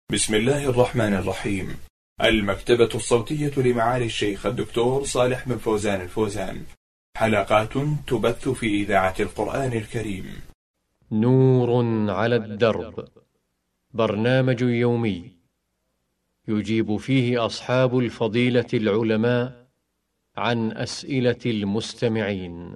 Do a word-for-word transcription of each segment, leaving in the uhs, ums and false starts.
بسم الله الرحمن الرحيم. المكتبة الصوتية لمعالي الشيخ الدكتور صالح بن فوزان الفوزان، حلقات تبث في إذاعة القرآن الكريم. نور على الدرب، برنامج يومي يجيب فيه أصحاب الفضيلة العلماء عن أسئلة المستمعين.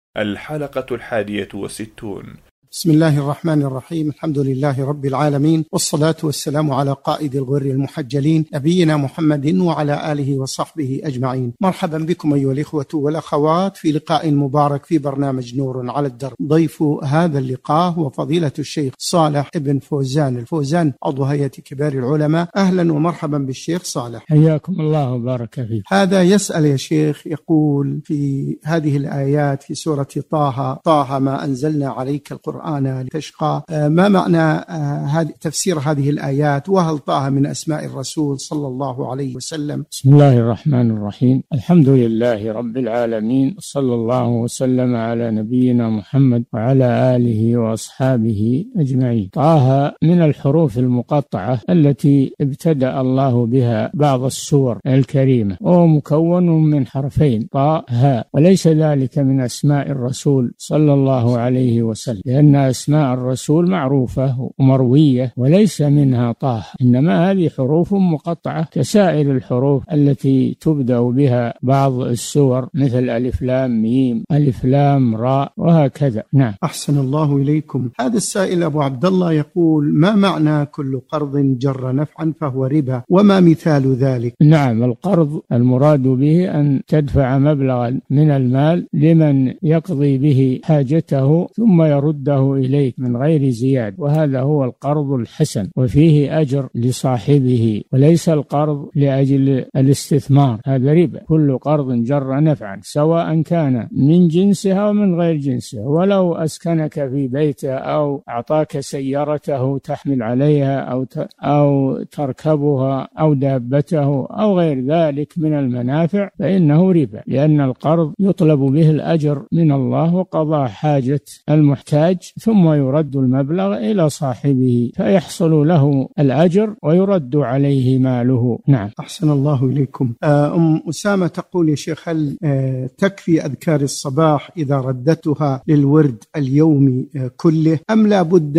الحلقة الحادية والستون. بسم الله الرحمن الرحيم. الحمد لله رب العالمين، والصلاة والسلام على قائد الغر المحجلين نبينا محمد وعلى آله وصحبه أجمعين. مرحبا بكم أيها الإخوة والأخوات في لقاء مبارك في برنامج نور على الدرب. ضيف هذا اللقاء هو فضيلة الشيخ صالح بن فوزان الفوزان، عضو هيئة كبار العلماء. أهلا ومرحبا بالشيخ صالح، حياكم الله وبارك فيك. هذا يسأل يا شيخ، يقول في هذه الآيات في سورة طه: طه ما أنزلنا عليك القرآن أنا لتشقى، ما معنى تفسير هذه الآيات؟ وهل طه من أسماء الرسول صلى الله عليه وسلم؟ بسم الله الرحمن الرحيم. الحمد لله رب العالمين، صلى الله وسلم على نبينا محمد وعلى آله وأصحابه أجمعين. طه من الحروف المقطعة التي ابتدأ الله بها بعض السور الكريمة، وهو مكون من حرفين طاء هاء، وليس ذلك من أسماء الرسول صلى الله عليه وسلم، لأن أسماء الرسول معروفة ومروية وليس منها طه، إنما هذه حروف مقطعة كسائر الحروف التي تبدأ بها بعض السور، مثل ألف لام ميم، ألف لام راء، وهكذا. نعم. أحسن الله إليكم. هذا السائل أبو عبد الله يقول: ما معنى كل قرض جر نفعا فهو ربا، وما مثال ذلك؟ نعم، القرض المراد به أن تدفع مبلغا من المال لمن يقضي به حاجته ثم يرده إليك من غير زياد، وهذا هو القرض الحسن، وفيه أجر لصاحبه، وليس القرض لأجل الاستثمار، هذا ربا. كل قرض جر نفعا سواء كان من جنسه أو من غير جنسه، ولو أسكنك في بيته أو أعطاك سيارته تحمل عليها أو أو تركبها أو دابته أو غير ذلك من المنافع، فإنه ربا، لأن القرض يطلب به الأجر من الله وقضاء حاجة المحتاج، ثم يرد المبلغ إلى صاحبه فيحصل له الأجر ويرد عليه ماله. نعم. أحسن الله إليكم. أم أسامة تقول: يا شيخ، هل تكفي أذكار الصباح إذا ردتها للورد اليومي كله، أم لا بد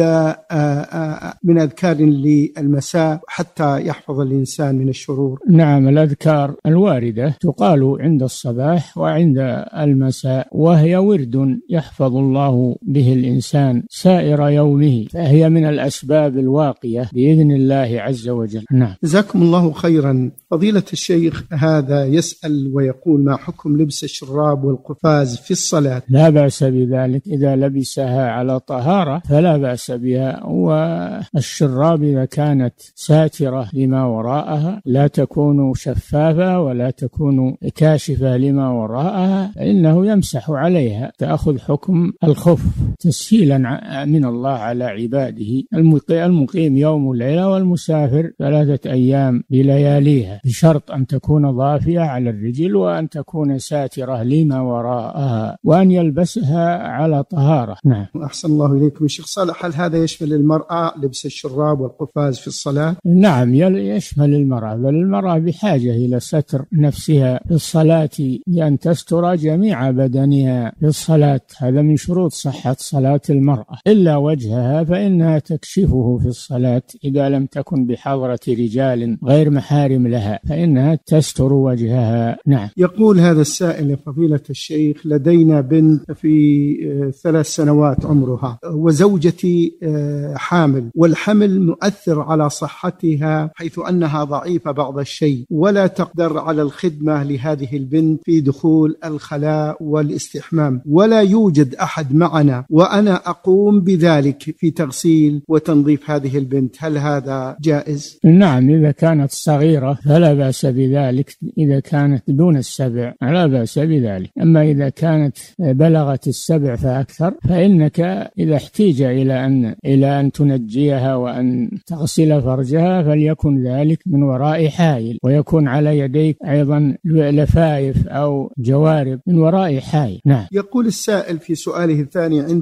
من أذكار للمساء حتى يحفظ الإنسان من الشرور؟ نعم، الأذكار الواردة تقال عند الصباح وعند المساء، وهي ورد يحفظ الله به الإنسان سائر يومه، فهي من الأسباب الواقية بإذن الله عز وجل. نعم. جزاكم الله خيرا. فضيلة الشيخ هذا يسأل ويقول: ما حكم لبس الشراب والقفاز في الصلاة؟ لا بأس بذلك، إذا لبسها على طهارة فلا بأس بها، والشراب إذا كانت ساترة لما وراءها، لا تكون شفافة ولا تكون كاشفة لما وراءها، فإنه يمسح عليها، تأخذ حكم الخف تسهيلا من الله على عباده. المقيم يوم وليلة، والمسافر ثلاثة أيام بلياليها، بشرط أن تكون ضافية على الرجل، وأن تكون ساترة لما وراءها، وأن يلبسها على طهارة. نعم. أحسن الله إليكم. الشيخ صالح، هل هذا يشمل المرأة لبس الشراب والقفاز في الصلاة؟ نعم، يشمل المرأة، بل المرأة بحاجة إلى ستر نفسها في الصلاة، لأن تستر جميع بدنها في الصلاة، هذا من شروط صحة صلاة المرأة، إلا وجهها فإنها تكشفه في الصلاة إذا لم تكن بحضرة رجال غير محارم لها، فإنها تستر وجهها. نعم. يقول هذا السائل: فضيلة الشيخ، لدينا بنت في ثلاث سنوات عمرها، وزوجتي حامل، والحمل مؤثر على صحتها حيث أنها ضعيفة بعض الشيء، ولا تقدر على الخدمة لهذه البنت في دخول الخلاء والاستحمام، ولا يوجد أحد معنا، وأنا أقوم بذلك في تغسيل وتنظيف هذه البنت، هل هذا جائز؟ نعم، إذا كانت صغيرة فلا بأس بذلك، إذا كانت دون السبع لا بأس بذلك، أما إذا كانت بلغت السبع فأكثر فإنك إذا احتيج إلى أن إلى أن تنجيها وأن تغسل فرجها فليكن ذلك من وراء حائل، ويكون على يديك أيضا لفائف أو جوارب من وراء حائل. نعم. يقول السائل في سؤاله الثاني: عند قيام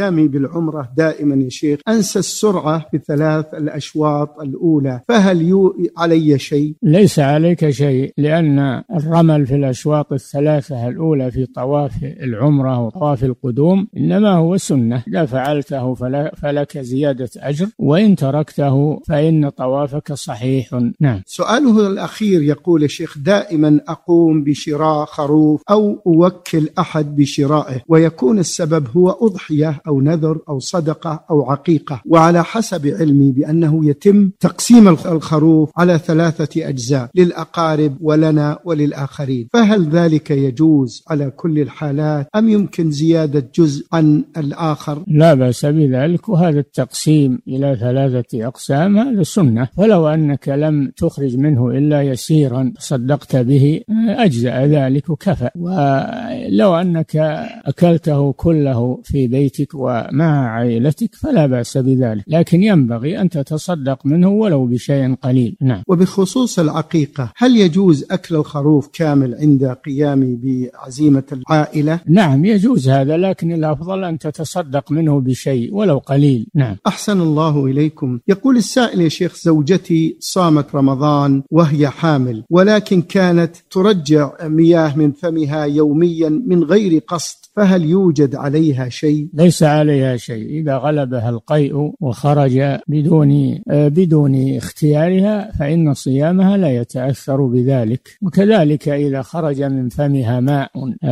قيامي بالعمرة دائما يا شيخ أنسى السرعة في ثلاث الأشواط الأولى، فهل يو علي شيء؟ ليس عليك شيء، لأن الرمل في الأشواط الثلاثة الأولى في طواف العمرة وطواف القدوم إنما هو سنة، إذا فعلته فلك زيادة أجر، وإن تركته فإن طوافك صحيح. نعم. سؤاله الأخير يقول يا شيخ دائما أقوم بشراء خروف أو أوكل أحد بشرائه، ويكون السبب هو أضحية أو نذر أو صدقة أو عقيقة، وعلى حسب علمي بأنه يتم تقسيم الخروف على ثلاثة أجزاء للأقارب ولنا وللآخرين، فهل ذلك يجوز على كل الحالات أم يمكن زيادة جزء عن الآخر؟ لا بأس بذلك، وهذا التقسيم إلى ثلاثة أقسام هذا سنة، ولو أنك لم تخرج منه إلا يسيرا صدقت به أجزاء ذلك وكفى، ولو أنك أكلته كله في بيتك ومع عائلتك فلا بأس بذلك، لكن ينبغي أن تتصدق منه ولو بشيء قليل. نعم. وبخصوص العقيقة هل يجوز أكل الخروف كامل عند قيامي بعزيمة العائلة؟ نعم يجوز هذا، لكن الأفضل أن تتصدق منه بشيء ولو قليل. نعم. أحسن الله إليكم. يقول السائل يا شيخ زوجتي صامت رمضان وهي حامل، ولكن كانت ترجع مياه من فمها يوميا من غير قصد، فهل يوجد عليها شيء؟ ليس عليها شيء، إذا غلبها القيء وخرج بدون بدون اختيارها فإن صيامها لا يتأثر بذلك، وكذلك إذا خرج من فمها ماء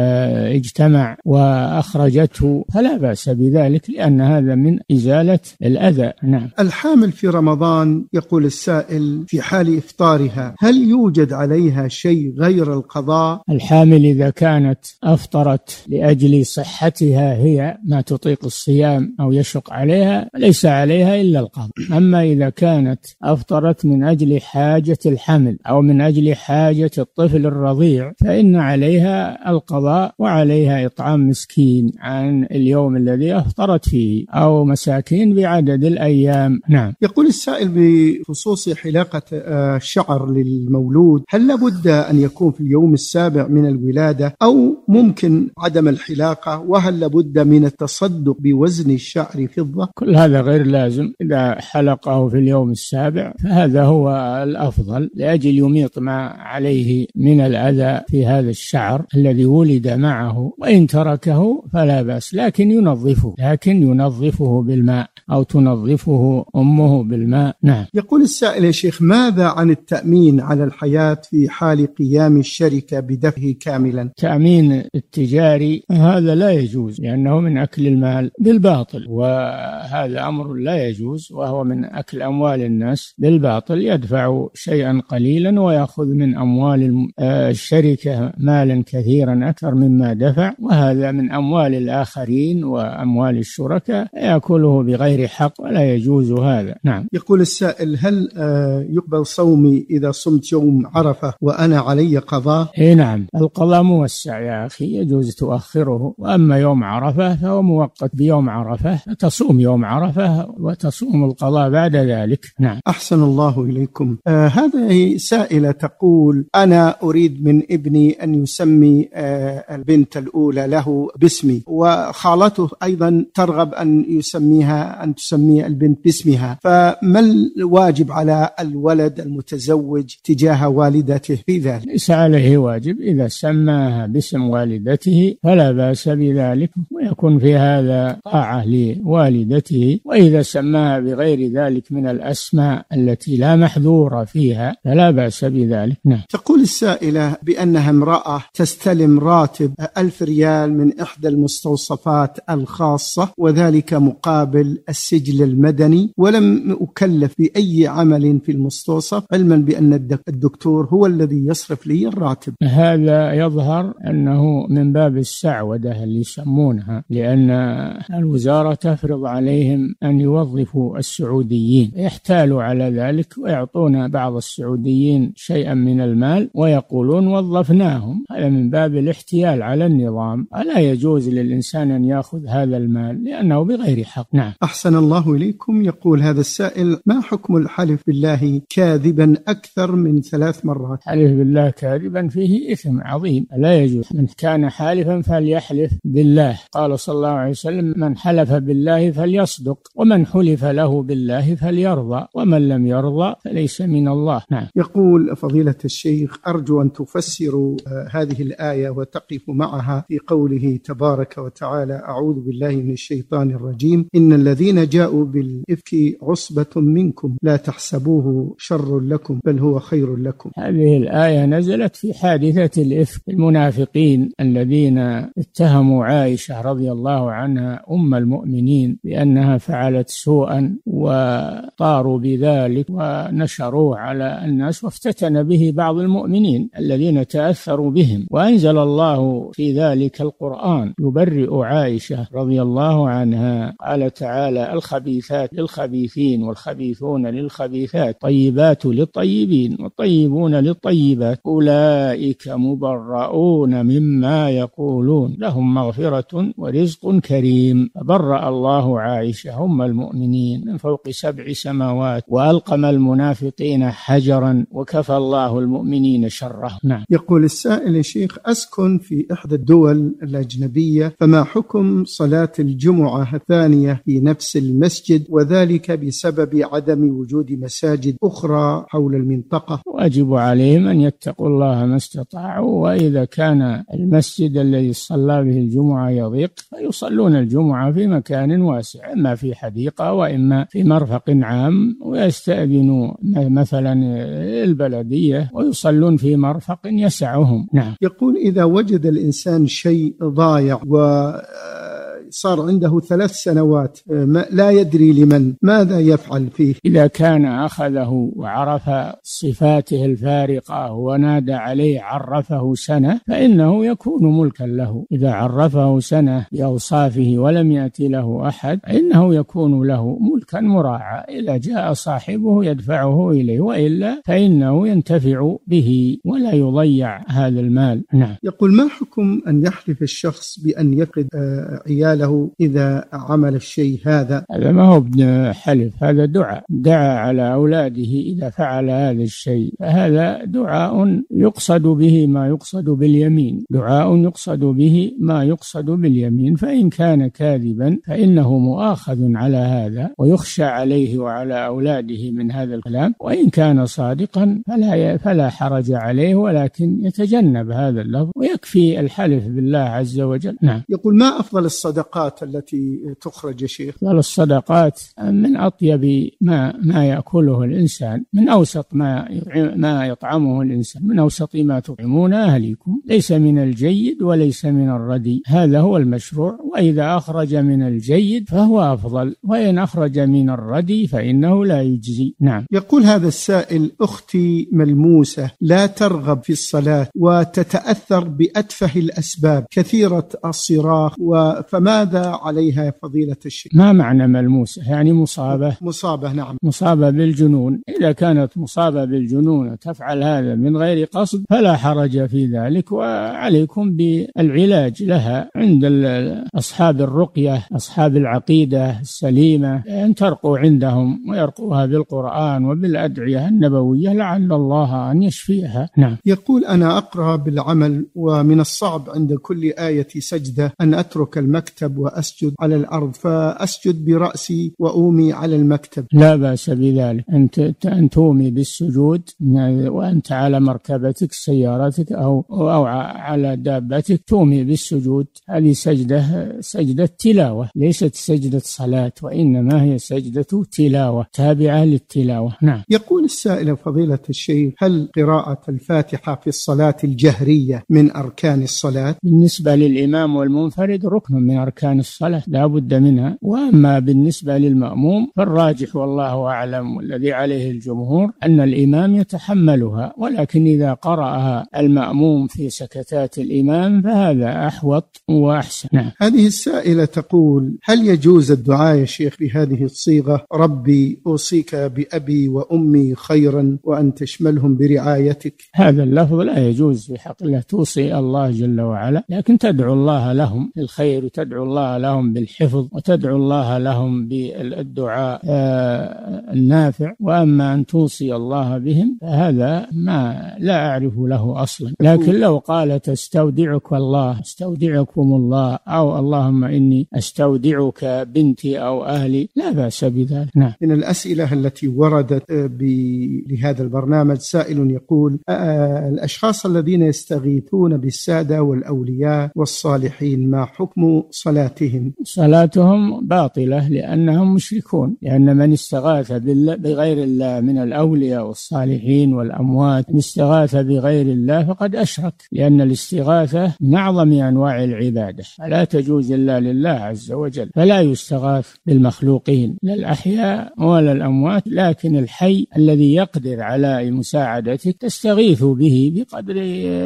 اجتمع وأخرجته فلا بأس بذلك، لأن هذا من إزالة الأذى. نعم. الحامل في رمضان يقول السائل في حال إفطارها هل يوجد عليها شيء غير القضاء؟ الحامل إذا كانت أفطرت لأجل صحتها هي ما تطيق الصيام أو يشق عليها ليس عليها إلا القضاء، أما إذا كانت أفطرت من أجل حاجة الحمل أو من أجل حاجة الطفل الرضيع فإن عليها القضاء، وعليها إطعام مسكين عن اليوم الذي أفطرت فيه أو مساكين بعدد الأيام. نعم. يقول السائل بخصوص حلاقة الشعر للمولود هل لابد أن يكون في اليوم السابع من الولادة أو ممكن عدم الحلاقة، وهل لابد من التصدق بوزن الشعر فضة؟ كل هذا غير لازم، إذا حلقه في اليوم السابع فهذا هو الأفضل لأجل يميط ما عليه من الأذى في هذا الشعر الذي ولد معه، وإن تركه فلا بأس، لكن ينظفه لكن ينظفه بالماء أو تنظفه أمه بالماء. نعم. يقول السائل يا شيخ ماذا عن التأمين على الحياة في حال قيام الشركة بدفعه كاملا؟ تأمين التجاري هذا لا يجوز، لأنه من أكل المال بالباطل، وهذا أمر لا يجوز، وهو من أكل أموال الناس بالباطل، يدفع شيئا قليلا ويأخذ من أموال الشركة مالا كثيرا أكثر مما دفع، وهذا من أموال الآخرين وأموال الشركاء يأكله بغير حق ولا يجوز هذا. نعم. يقول السائل هل يقبل صومي إذا صمت يوم عرفة وأنا علي قضاء؟ إيه نعم، القضاء موسع يا أخي، يجوز تؤخره، وأما يوم عرفة فهو مؤقت بيوم عرفة، تصوم يوم عرفة وتصوم القضاء بعد ذلك. نعم. أحسن الله إليكم. آه هذه سائلة تقول أنا أريد من ابني أن يسمي آه البنت الأولى له باسمي، وخالته أيضا ترغب أن يسميها أن تسمي البنت باسمها، فما الواجب على الولد المتزوج تجاه والدته في ذلك؟ ليس عليه واجب، إذا سماها باسم والدته فلا بأس بذلك، ويكون في هذا طاعة لوالدته، وإذا سماها بغير ذلك من الأسماء التي لا محذور فيها فلا بأس بذلك. نعم. تقول السائلة بأنها امرأة تستلم راتب ألف ريال من إحدى المستوصفات الخاصة، وذلك مقابل السجل المدني، ولم أكلف بأي عمل في المستوصف، علما بأن الدكتور هو الذي يصرف لي الراتب. هذا يظهر أنه من باب السعودة اللي يسمونها، لأن الوزارة تفرض عليهم أن يوظفوا السعوديين، يحتالوا على ذلك ويعطون بعض السعوديين شيئا من المال ويقولون وظفناهم، هذا من باب الاحتيال على النظام، ألا يجوز للإنسان أن يأخذ هذا المال لأنه بغير حق. نعم. أحسن الله إليكم. يقول هذا السائل ما حكم الحلف بالله كاذبا أكثر من ثلاث مرات؟ حلف بالله كاذبا فيه إثم عظيم، لا يجوز. من كان حالفا فليحلف يحلف بالله. قال صلى الله عليه وسلم: من حلف بالله فليصدق، ومن حلف له بالله فليرضى، ومن لم يرضى فليس من الله. نعم. يقول فضيلة الشيخ: أرجو أن تفسروا هذه الآية وتقف معها في قوله تبارك وتعالى: أعوذ بالله من الشيطان الرجيم، إن الذين جاءوا بالإفك عصبة منكم لا تحسبوه شر لكم بل هو خير لكم. هذه الآية نزلت في حادثة الإفك، المنافقين الذين اتهموا عائشة رضي الله عنها أم المؤمنين بأنها فعلت سوءا، وطاروا بذلك ونشروه على الناس، وافتتن به بعض المؤمنين الذين تأثروا بهم، وأنزل الله في ذلك القرآن يبرئ عائشة رضي الله عنها. قال تعالى: الخبيثات للخبيثين والخبيثون للخبيثات، طيبات للطيبين والطيبون للطيبات، أولئك مبرؤون مما يقولون، لهم مغفرة ورزق كريم. فبرأ الله عائشة أم المؤمنين من فوق سبع سماوات، وألقم المنافقين حجرا، وكفى الله المؤمنين شره. نعم. يقول السائل: يا شيخ، أسكن في إحدى الدول الأجنبية، فما حكم صلاة الجمعة الثانية في نفس المسجد، وذلك بسبب عدم وجود مساجد أخرى حول المنطقة؟ واجب عليهم أن يتقوا الله ما استطاعوا، وإذا كان المسجد الذي صلى به الجمعة يضيق فيصلون الجمعة في مكان واسع، إما في حديقة وإما في مرفق عام، ويستأذنوا مثلا البلدية ويصلون في مرفق يسعهم. نعم. يقول: إذا وجد الإنسان شيء ضايع و صار عنده ثلاث سنوات لا يدري لمن، ماذا يفعل فيه؟ إذا كان أخذه وعرف صفاته الفارقة ونادى عليه عرفه سنة فإنه يكون ملكا له. إذا عرفه سنة بأوصافه ولم يأتي له أحد فإنه يكون له ملكا مراعى، إذا جاء صاحبه يدفعه إليه، وإلا فإنه ينتفع به ولا يضيع هذا المال. نعم. يقول: ما حكم أن يحلف الشخص بأن يفقد عياله إذا عمل الشيء هذا؟ هذا ما هو حلف، هذا دعاء، دعا على أولاده إذا فعل هذا الشيء، فهذا دعاء يقصد به ما يقصد باليمين، دعاء يقصد به ما يقصد باليمين، فإن كان كاذبا فإنه مؤاخذ على هذا ويخشى عليه وعلى أولاده من هذا الكلام، وإن كان صادقا فلا فلا حرج عليه، ولكن يتجنب هذا اللفظ ويكفي الحلف بالله عز وجل. نعم. يقول: ما أفضل الصدقات التي تخرج يا شيخ؟ أفضل الصدقات من أطيب ما ما يأكله الإنسان، من أوسط ما ما يطعمه الإنسان، من أوسط ما تطعمون أهليكم، ليس من الجيد وليس من الردي، هذا هو المشروع. وإذا أخرج من الجيد فهو أفضل، وإن أخرج من الردي فإنه لا يجزي. نعم. يقول هذا السائل: أختي ملموسة لا ترغب في الصلاة وتتأثر بأتفه الأسباب، كثيرة الصراخ، فماذا عليها يا فضيلة الشيخ؟ ما معنى ملموسة؟ يعني مصابة. مصابة. نعم. مصابة بالجنون. إذا كانت مصابة بالجنون تفعل هذا من غير قصد فلا حرج في ذلك، وعليكم بالعلاج لها عند أصحاب الرقية، أصحاب العقيدة السليمة، أن ترقوا عندهم ويرقوها بالقرآن وبالأدعية النبوية لعل الله أن يشفيها. نعم. يقول: أنا أقرأ بالعمل، ومن الصعب عند كل آية سجدة أن أترك المكتب وأسجد على الأرض، فأسجد برأسي وأومي على المكتب. لا بأس بذلك، أن تومي بالسجود وأنت على مركبتك سيارتك أو, أو على دابتك، تومي بالسجود. هذه سجدة سجدة تلاوة، ليست سجدة صلاة، وإنما هي سجدة تلاوة تابعة للتلاوة. نعم. يقول السائل: فضيلة الشيخ، هل قراءة الفاتحة في الصلاة الجهرية من أركان الصلاة؟ بالنسبة للإمام والمنفرد ركن من أركان الصلاة لا بد منها، وأما بالنسبة للمأموم فالراجح والله أعلم والذي عليه الجمهور أن الإمام يتحملها، ولكن إذا قرأها المأموم في سكتات الإمام فهذا أحوط وأحسن. نعم. هذه السائلة تقول: هل يجوز الدعاء يا شيخ بهذه الصيغة: ربي أوصيك بأبي وأمي خيرا وأن تشملهم برعايتك؟ هذا اللفظ لا يجوز في حق الله، توصي الله جل وعلا، لكن تدعو الله لهم الخير وتدعو الله لهم بالحفظ وتدعو الله لهم بالدعاء النافع. وأما أن توصي الله بهم فهذا ما لا أعرف له أصلا. لكن لو قال تستودعك الله، استودعكم الله، أو اللهم إني أستودعك بنتي أو أهلي، لا بأس بذلك. نعم. من الأسئلة التي وردت لهذا البرنامج سائل يقول: الأشخاص الذين يستغيثون بالسادة والأولياء والصالحين ما حكم صلاتهم؟ صلاتهم باطلة لأنهم مشركون، لأن من استغاث بغير الله من الأولياء والصالحين والأموات، من استغاث بغير الله فقد أشرك، لأن الاستغاثة من أعظم أنواع العبادة، فلا تجوز إلا لله عز وجل، فلا يستغاث بالمخلوقين لا الأحياء ولا الأموات، لكن الحي الذي يقدر على مساعدتك تستغيث به بقدر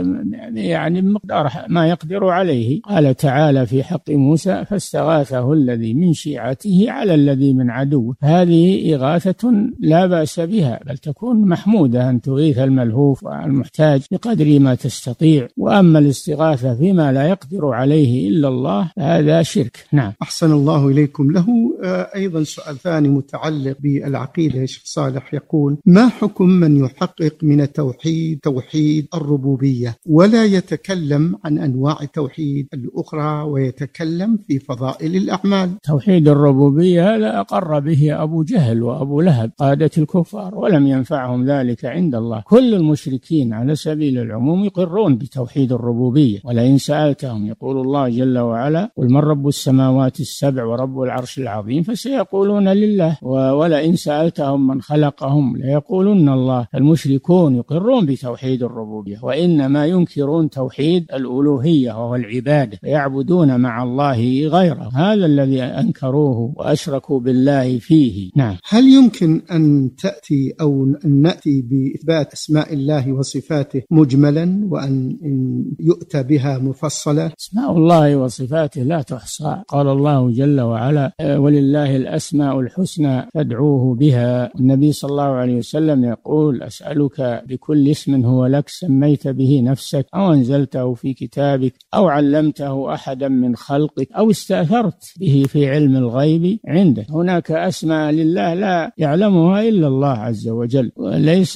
يعني مقدار ما يقدر عليه. قال تعالى في حق موسى: فاستغاثه الذي من شيعته على الذي من عدوه. هذه إغاثة لا بأس بها، بل تكون محمودة أن تغيث الملهوف والمحتاج بقدر ما تستطيع. وأما الاستغاثة فيما لا يقدر عليه إلا الله هذا شرك. نعم. أحسن الله إليكم. له أيضا سؤال ثاني متعلق بالعقيدة يا شيخ صالح، يقول: ما حكم من يحقق من التوحيد توحيد الربوبية ولا يتكلم عن أنواع التوحيد الأخرى ويتكلم في فضائل الأعمال؟ توحيد الربوبية هذا أقر به أبو جهل وأبو لهب قادة الكفار، ولم ينفعهم ذلك عند الله. كل المشركين على سبيل العموم يقرون بتوحيد الربوبية، ولئن سألتهم، يقول الله جل وعلا: قل من رب السماوات السبع ورب العرش العظيم، فسيقولون لله. ولئن سألتهم من خلقهم ليقولون الله. المشركون يقرون بتوحيد الربوبية، وإنما ينكرون توحيد الألوهية وهو العبادة، فيعبدون مع الله غيره. هذا الذي أنكروه وأشركوا بالله فيه. نعم. هل يمكن أن تأتي أو أن نأتي بإثبات أسماء الله وصفاته مجملا وأن يؤتى بها مفصلة؟ أسماء الله وصفاته لا تحصى. قال الله جل وعلا: ولله الأسماء الحسنى فادعوه بها. النبي صلى الله عليه وسلم يقول: أسألك بكل اسم هو لك سميت به نفسك أو أنزلته في كتابك أو علمته أحدا من خلقك أو استأثرت به في علم الغيب عندك. هناك أسماء لله لا يعلمها إلا الله عز وجل، وليس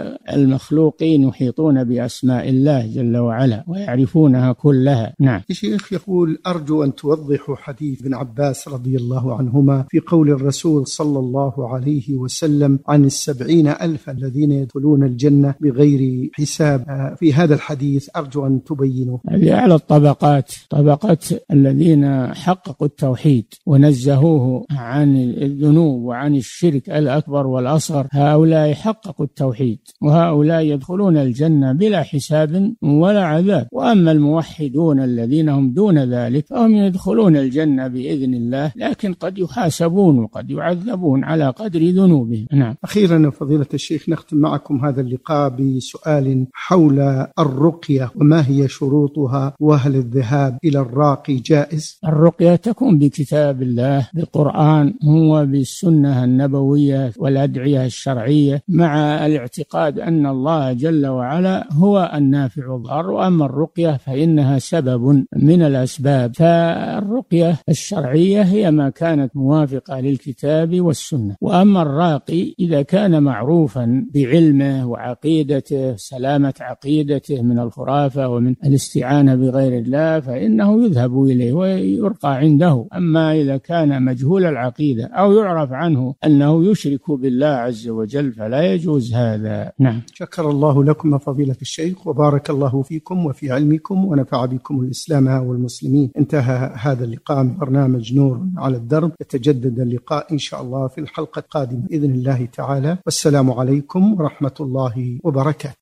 المخلوقين يحيطون بأسماء الله جل وعلا ويعرفونها كلها. نعم. الشيخ يقول: أرجو أن توضحوا حديث ابن عباس رضي الله عنهما في قول الرسول صلى الله عليه وسلم عن السبعين ألف الذين يدخلون الجنة بغير حساب. في هذا الحديث أرجو أن تبينوا. هذه أعلى الطبقات، طبقة الذين حققوا التوحيد ونزهوه عن الذنوب وعن الشرك الأكبر والأصغر، هؤلاء حققوا التوحيد، وهؤلاء يدخلون الجنة بلا حساب ولا عذاب. وأما الموحدون الذين هم دون ذلك فهم يدخلون الجنة بإذن الله، لكن قد يحاسبون وقد يعذبون على قدر ذنوبهم. نعم. أخيرا فضيلة الشيخ، نختم معكم هذا اللقاء بسؤال حول الرقية وما هي شروطها، وهل الذهاب إلى الراقي جائز؟ الرقية تكون بكتاب الله، بالقرآن وبالسنة النبوية والأدعية الشرعية، مع الاعتقاد أن الله جل وعلا هو النافع الضار. وأما الرقية فإنها سبب من الأسباب، فالرقية الشرعية هي ما كانت موافقة للكتاب والسنة. وأما الراقي إذا كان معروفا بعلمه وعقيدته، سلامة عقيدته من الخرافة ومن الاستعانة بغير الله، فإنه يذهب إليه ويرقى عنده. أما إذا كان مجهول العقيدة أو يعرف عنه أنه يشرك بالله عز وجل فلا يجوز هذا. نعم. شكر الله لكم فضيلة الشيخ، وبارك الله فيكم وفي علمكم، ونفع بكم الإسلام والمسلمين. انتهى هذا اللقاء من برنامج نور على الدرب. يتجدد اللقاء إن شاء الله في الحلقة القادمة بإذن الله تعالى. والسلام عليكم ورحمة الله وبركاته.